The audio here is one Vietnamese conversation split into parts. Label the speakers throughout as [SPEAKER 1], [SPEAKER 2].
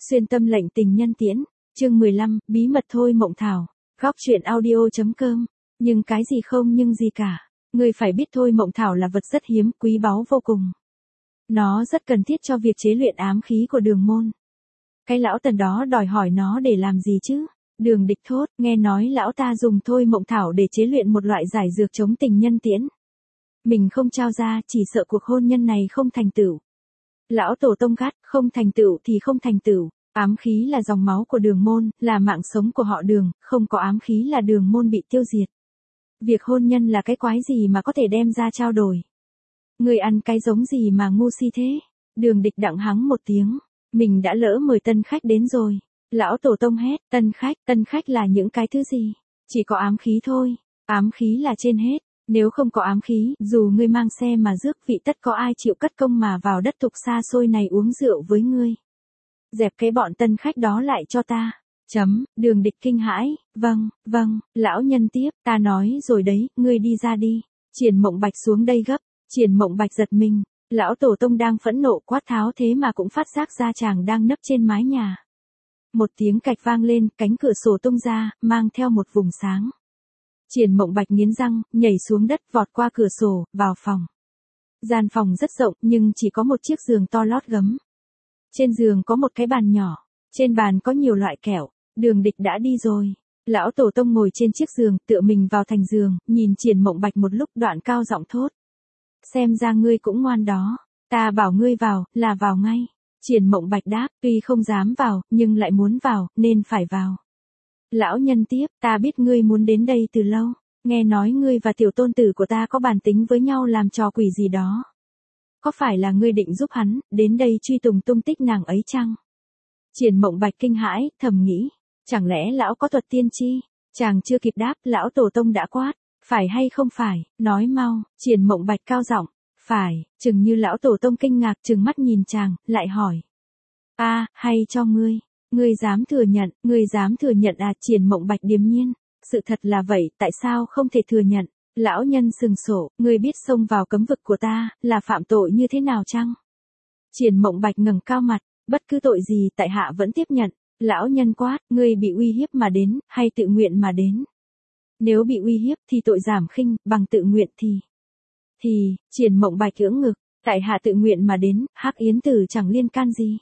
[SPEAKER 1] Xuyên tâm lệnh tình nhân tiễn, chương 15, bí mật thôi mộng thảo, góc truyện audio.com, nhưng cái gì không nhưng gì cả. Ngươi phải biết thôi mộng thảo là vật rất hiếm, quý báu vô cùng. Nó rất cần thiết cho việc chế luyện ám khí của Đường môn. Cái lão Tần đó đòi hỏi nó để làm gì chứ? Đường Địch thốt, nghe nói lão ta dùng thôi mộng thảo để chế luyện một loại giải dược chống tình nhân tiễn. Mình không trao ra, chỉ sợ cuộc hôn nhân này không thành tựu. Lão tổ tông gắt, không thành tựu thì không thành tựu. Ám khí là dòng máu của Đường môn, là mạng sống của họ Đường, không có ám khí là Đường môn bị tiêu diệt. Việc hôn nhân là cái quái gì mà có thể đem ra trao đổi? Người ăn cái giống gì mà ngu si thế? Đường Địch đặng hắng một tiếng, mình đã lỡ mời tân khách đến rồi. Lão tổ tông hét, tân khách là những cái thứ gì? Chỉ có ám khí thôi, ám khí là trên hết. Nếu không có ám khí, dù ngươi mang xe mà rước vị tất có ai chịu cất công mà vào đất tục xa xôi này uống rượu với ngươi. Dẹp cái bọn tân khách đó lại cho ta. Đường Địch kinh hãi, vâng, lão nhân tiếp, ta nói rồi đấy, ngươi đi ra đi. Triển Mộng Bạch xuống đây gấp, Triển Mộng Bạch giật mình, lão tổ tông đang phẫn nộ quát tháo thế mà cũng phát giác ra chàng đang nấp trên mái nhà. Một tiếng cạch vang lên, cánh cửa sổ tung ra, mang theo một vùng sáng. Triển Mộng Bạch nghiến răng, nhảy xuống đất vọt qua cửa sổ, vào phòng. Gian phòng rất rộng nhưng chỉ có một chiếc giường to lót gấm. Trên giường có một cái bàn nhỏ, trên bàn có nhiều loại kẹo. Đường Địch đã đi rồi. Lão tổ tông ngồi trên chiếc giường, tựa mình vào thành giường, nhìn Triển Mộng Bạch một lúc đoạn cao giọng thốt. Xem ra ngươi cũng ngoan đó, ta bảo ngươi vào, là vào ngay. Triển Mộng Bạch đáp, tuy không dám vào, nhưng lại muốn vào, nên phải vào. Lão nhân tiếp, ta biết ngươi muốn đến đây từ lâu, nghe nói ngươi và tiểu tôn tử của ta có bàn tính với nhau làm trò quỷ gì đó. Có phải là ngươi định giúp hắn, đến đây truy tùng tung tích nàng ấy chăng? Triển Mộng Bạch kinh hãi, thầm nghĩ, chẳng lẽ lão có thuật tiên tri? Chàng chưa kịp đáp, lão tổ tông đã quát, phải hay không phải, nói mau. Triển Mộng Bạch cao giọng, phải. Chừng như lão tổ tông kinh ngạc trừng mắt nhìn chàng, lại hỏi. Hay cho ngươi, ngươi dám thừa nhận à? Triển Mộng Bạch điềm nhiên, sự thật là vậy, tại sao không thể thừa nhận? Lão nhân sừng sổ, ngươi biết xông vào cấm vực của ta, là phạm tội như thế nào chăng? Triển Mộng Bạch ngẩng cao mặt, bất cứ tội gì tại hạ vẫn tiếp nhận. Lão nhân quát, ngươi bị uy hiếp mà đến, hay tự nguyện mà đến? Nếu bị uy hiếp thì tội giảm khinh, bằng tự nguyện thì, Triển Mộng Bạch ưỡng ngực, tại hạ tự nguyện mà đến, Hắc Yến Tử chẳng liên can gì.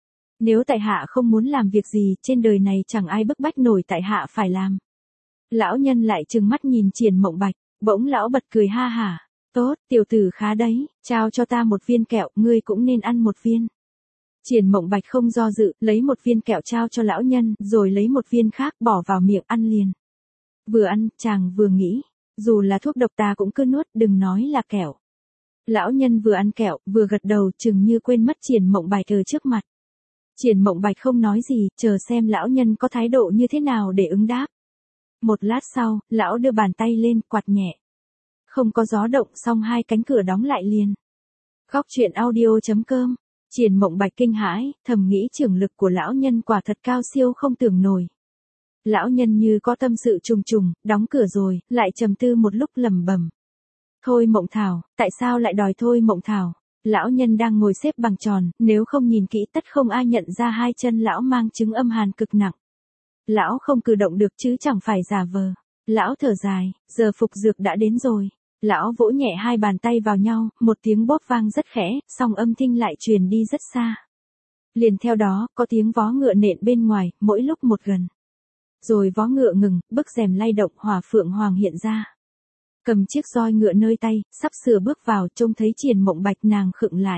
[SPEAKER 1] Nếu tại hạ không muốn làm việc gì, trên đời này chẳng ai bức bách nổi tại hạ phải làm. Lão nhân lại trừng mắt nhìn Triển Mộng Bạch, bỗng lão bật cười ha hả, tốt, tiểu tử khá đấy, trao cho ta một viên kẹo, ngươi cũng nên ăn một viên. Triển Mộng Bạch không do dự, lấy một viên kẹo trao cho lão nhân, rồi lấy một viên khác bỏ vào miệng ăn liền. Vừa ăn, chàng vừa nghĩ, dù là thuốc độc ta cũng cứ nuốt, đừng nói là kẹo. Lão nhân vừa ăn kẹo, vừa gật đầu, chừng như quên mất Triển Mộng Bạch ở trước mặt. Triển Mộng Bạch không nói gì, chờ xem lão nhân có thái độ như thế nào để ứng đáp. Một lát sau, lão đưa bàn tay lên, quạt nhẹ. Không có gió động, xong hai cánh cửa đóng lại liền. Góc truyện audio.com. Triển Mộng Bạch kinh hãi, thầm nghĩ trưởng lực của lão nhân quả thật cao siêu không tưởng nổi. Lão nhân như có tâm sự trùng trùng, đóng cửa rồi, lại trầm tư một lúc lẩm bẩm. Thôi mộng thảo, tại sao lại đòi thôi mộng thảo? Lão nhân đang ngồi xếp bằng tròn, nếu không nhìn kỹ tất không ai nhận ra hai chân lão mang chứng âm hàn cực nặng. Lão không cử động được chứ chẳng phải giả vờ. Lão thở dài, giờ phục dược đã đến rồi. Lão vỗ nhẹ hai bàn tay vào nhau, một tiếng bóp vang rất khẽ, song âm thanh lại truyền đi rất xa. Liền theo đó, có tiếng vó ngựa nện bên ngoài, mỗi lúc một gần. Rồi vó ngựa ngừng, bức rèm lay động, Hỏa Phượng Hoàng hiện ra. Cầm chiếc roi ngựa nơi tay, sắp sửa bước vào, trông thấy Triển Mộng Bạch nàng khựng lại.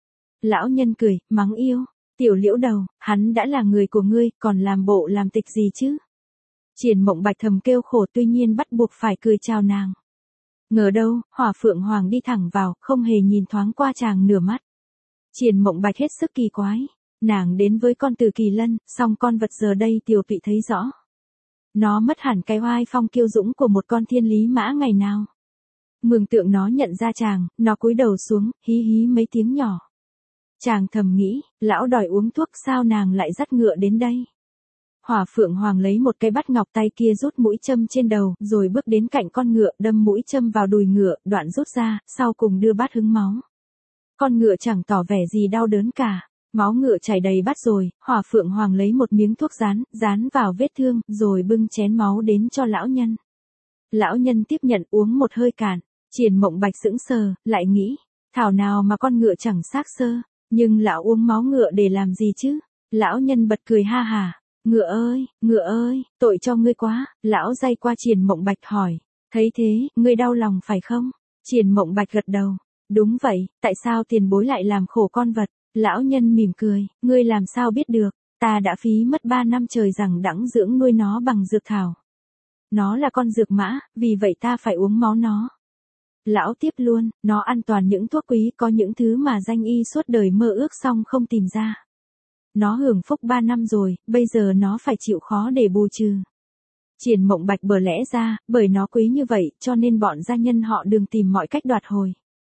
[SPEAKER 1] Lão nhân cười, mắng yêu, tiểu liễu đầu, hắn đã là người của ngươi, còn làm bộ làm tịch gì chứ? Triển Mộng Bạch thầm kêu khổ, tuy nhiên bắt buộc phải cười chào nàng. Ngờ đâu, Hỏa Phượng Hoàng đi thẳng vào, không hề nhìn thoáng qua chàng nửa mắt. Triển Mộng Bạch hết sức kỳ quái, nàng đến với con Tử Kỳ Lân, song con vật giờ đây tiểu tụy thấy rõ. Nó mất hẳn cái oai phong kiêu dũng của một con thiên lý mã ngày nào. Mường tượng nó nhận ra chàng, nó cúi đầu xuống, hí hí mấy tiếng nhỏ. Chàng thầm nghĩ, lão đòi uống thuốc sao nàng lại dắt ngựa đến đây. Hỏa Phượng Hoàng lấy một cái bát ngọc, tay kia rút mũi châm trên đầu, rồi bước đến cạnh con ngựa, đâm mũi châm vào đùi ngựa, đoạn rút ra, sau cùng đưa bát hứng máu. Con ngựa chẳng tỏ vẻ gì đau đớn cả, Máu ngựa chảy đầy bát rồi, Hỏa Phượng Hoàng lấy một miếng thuốc dán vào vết thương, rồi bưng chén máu đến cho lão nhân. Lão nhân tiếp nhận uống một hơi cạn, Triển Mộng Bạch sững sờ, lại nghĩ, thảo nào mà con ngựa chẳng xác sơ, nhưng lão uống máu ngựa để làm gì chứ? Lão nhân bật cười ha hả, ngựa ơi, tội cho ngươi quá, lão day qua Triển Mộng Bạch hỏi, thấy thế, ngươi đau lòng phải không? Triển Mộng Bạch gật đầu, đúng vậy, tại sao tiền bối lại làm khổ con vật? Lão nhân mỉm cười, ngươi làm sao biết được, ta đã phí mất 3 năm trời rằng đẵng dưỡng nuôi nó bằng dược thảo. Nó là con dược mã, vì vậy ta phải uống máu nó. Lão tiếp luôn, nó ăn toàn những thuốc quý, có những thứ mà danh y suốt đời mơ ước xong không tìm ra. Nó hưởng phúc 3 năm rồi, bây giờ nó phải chịu khó để bù trừ. Triển Mộng Bạch bờ lẽ ra, bởi nó quý như vậy, cho nên bọn gia nhân họ Đường tìm mọi cách đoạt hồi.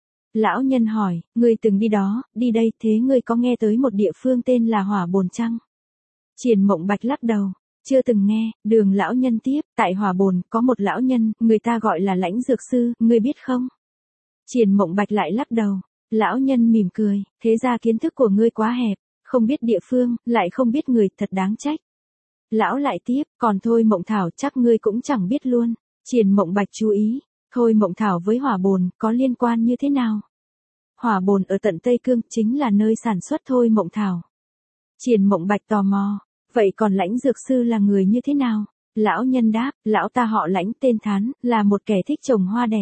[SPEAKER 1] Lão nhân hỏi, ngươi từng đi đó, đi đây, thế ngươi có nghe tới một địa phương tên là Hỏa Bồn chăng? Triển Mộng Bạch lắc đầu, chưa từng nghe. Đường lão nhân tiếp, tại Hỏa Bồn, có một lão nhân, người ta gọi là Lãnh Dược Sư, ngươi biết không? Triển Mộng Bạch lại lắc đầu. Lão nhân mỉm cười, thế ra kiến thức của ngươi quá hẹp, không biết địa phương, lại không biết người, thật đáng trách. Lão lại tiếp, còn Thôi Mộng Thảo chắc ngươi cũng chẳng biết luôn. Triển Mộng Bạch chú ý, Thôi Mộng Thảo với Hỏa Bồn có liên quan như thế nào? Hỏa Bồn ở tận Tây Cương, chính là nơi sản xuất Thôi Mộng Thảo. Triển Mộng Bạch tò mò, vậy còn Lãnh Dược Sư là người như thế nào? Lão nhân đáp, lão ta họ Lãnh, tên Thán, là một kẻ thích trồng hoa đẹp.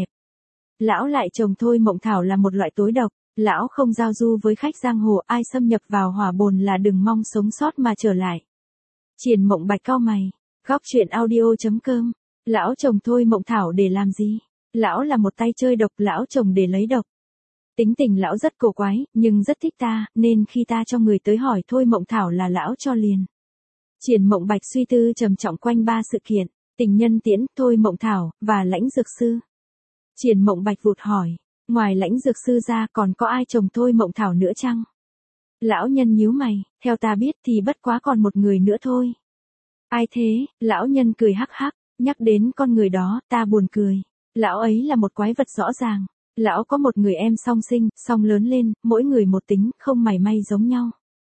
[SPEAKER 1] Lão lại trồng Thôi Mộng Thảo là một loại tối độc, lão không giao du với khách giang hồ, ai xâm nhập vào Hỏa Bồn là đừng mong sống sót mà trở lại. Triển Mộng Bạch cau mày, góc truyện audio.com, lão trồng Thôi Mộng Thảo để làm gì? Lão là một tay chơi độc, lão trồng để lấy độc. Tính tình lão rất cổ quái, nhưng rất thích ta, nên khi ta cho người tới hỏi Thôi Mộng Thảo là lão cho liền. Triển Mộng Bạch suy tư trầm trọng quanh 3 sự kiện, tình nhân tiễn, Thôi Mộng Thảo, và Lãnh Dược Sư. Triển Mộng Bạch vụt hỏi, ngoài Lãnh Dược Sư ra còn có ai trồng Thôi Mộng Thảo nữa chăng? Lão nhân nhíu mày, theo ta biết thì bất quá còn một người nữa thôi. Ai thế? Lão nhân cười hắc hắc, nhắc đến con người đó, ta buồn cười. Lão ấy là một quái vật rõ ràng. Lão có một người em song sinh, song lớn lên, mỗi người một tính, không mảy may giống nhau.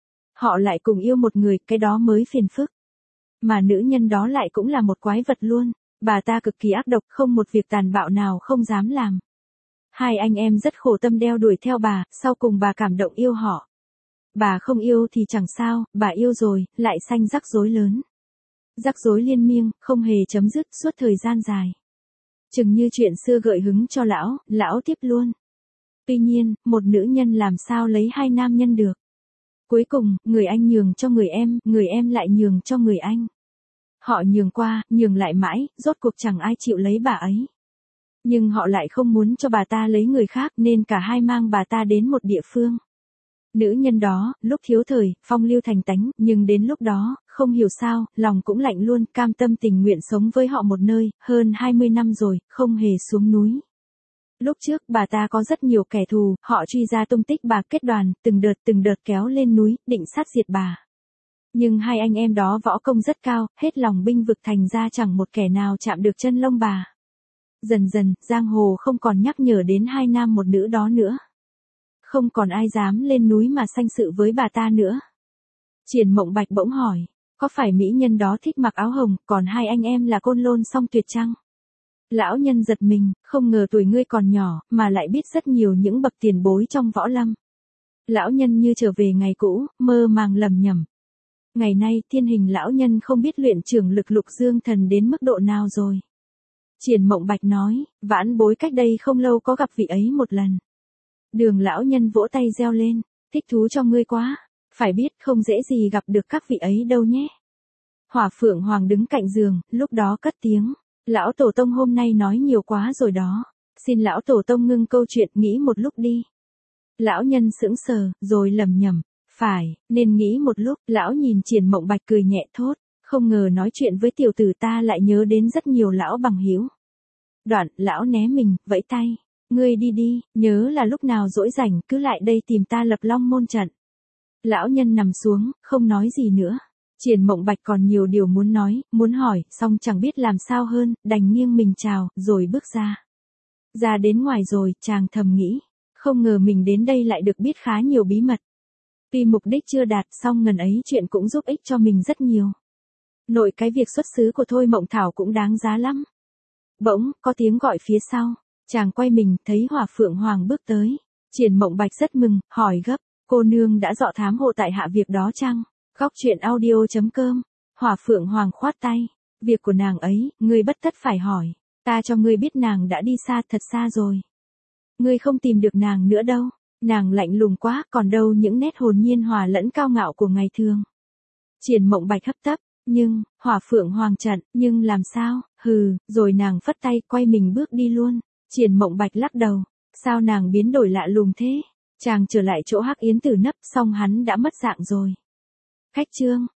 [SPEAKER 1] Họ lại cùng yêu một người, cái đó mới phiền phức. Mà nữ nhân đó lại cũng là một quái vật luôn. Bà ta cực kỳ ác độc, không một việc tàn bạo nào không dám làm. Hai anh em rất khổ tâm đeo đuổi theo bà, sau cùng bà cảm động yêu họ. Bà không yêu thì chẳng sao, bà yêu rồi, lại sanh rắc rối lớn. Rắc rối liên miên, không hề chấm dứt suốt thời gian dài. Chừng như chuyện xưa gợi hứng cho lão tiếp luôn. Tuy nhiên, một nữ nhân làm sao lấy hai nam nhân được. Cuối cùng, người anh nhường cho người em lại nhường cho người anh. Họ nhường qua, nhường lại mãi, rốt cuộc chẳng ai chịu lấy bà ấy. Nhưng họ lại không muốn cho bà ta lấy người khác nên cả hai mang bà ta đến một địa phương. Nữ nhân đó, lúc thiếu thời, phong lưu thành tánh, nhưng đến lúc đó, không hiểu sao, lòng cũng lạnh luôn, cam tâm tình nguyện sống với họ một nơi, hơn 20 năm rồi, không hề xuống núi. Lúc trước, bà ta có rất nhiều kẻ thù, họ truy ra tung tích bà, kết đoàn, từng đợt kéo lên núi, định sát diệt bà. Nhưng hai anh em đó võ công rất cao, hết lòng binh vực thành ra chẳng một kẻ nào chạm được chân lông bà. Dần dần, giang hồ không còn nhắc nhở đến hai nam một nữ đó nữa. Không còn ai dám lên núi mà sanh sự với bà ta nữa. Triển Mộng Bạch bỗng hỏi, có phải mỹ nhân đó thích mặc áo hồng, còn hai anh em là côn lôn song tuyệt chăng? Lão nhân giật mình, không ngờ tuổi ngươi còn nhỏ, mà lại biết rất nhiều những bậc tiền bối trong võ lâm. Lão nhân như trở về ngày cũ, mơ màng lầm nhầm. Ngày nay, thiên hình lão nhân không biết luyện trưởng lực Lục Dương Thần đến mức độ nào rồi. Triển Mộng Bạch nói, vãn bối cách đây không lâu có gặp vị ấy một lần. Đường lão nhân vỗ tay reo lên, thích thú cho ngươi quá, phải biết không dễ gì gặp được các vị ấy đâu nhé. Hỏa Phượng Hoàng đứng cạnh giường, lúc đó cất tiếng, lão tổ tông hôm nay nói nhiều quá rồi đó, xin lão tổ tông ngưng câu chuyện, nghĩ một lúc đi. Lão nhân sững sờ, rồi lầm nhầm, phải, nên nghĩ một lúc. Lão nhìn Triển Mộng Bạch cười nhẹ thốt, không ngờ nói chuyện với tiểu tử ta lại nhớ đến rất nhiều lão bằng hữu. Đoạn, lão né mình, vẫy tay. Ngươi đi đi, nhớ là lúc nào rỗi rảnh cứ lại đây tìm ta lập Long Môn trận. Lão nhân nằm xuống, không nói gì nữa. Triển Mộng Bạch còn nhiều điều muốn nói, muốn hỏi, song chẳng biết làm sao hơn, đành nghiêng mình chào, rồi bước ra. Ra đến ngoài rồi, chàng thầm nghĩ, không ngờ mình đến đây lại được biết khá nhiều bí mật. Tuy mục đích chưa đạt song ngần ấy chuyện cũng giúp ích cho mình rất nhiều. Nội cái việc xuất xứ của Thôi Mộng Thảo cũng đáng giá lắm. Bỗng, có tiếng gọi phía sau. Chàng quay mình, thấy Hỏa Phượng Hoàng bước tới. Triển Mộng Bạch rất mừng, hỏi gấp. Cô nương đã dọ thám hộ tại hạ việc đó chăng? Góc truyện audio.com. Hỏa Phượng Hoàng khoát tay. Việc của nàng ấy, ngươi bất tất phải hỏi. Ta cho ngươi biết nàng đã đi xa, thật xa rồi. Ngươi không tìm được nàng nữa đâu. Nàng lạnh lùng quá, còn đâu những nét hồn nhiên hòa lẫn cao ngạo của ngày thường. Triển Mộng Bạch hấp tấp. Nhưng, Hỏa Phượng Hoàng chặn, nhưng làm sao, rồi nàng phất tay, quay mình bước đi luôn. Triển Mộng Bạch lắc đầu. Sao nàng biến đổi lạ lùng thế? Chàng trở lại chỗ Hắc Yến Tử nấp, xong hắn đã mất dạng rồi. Khách trương.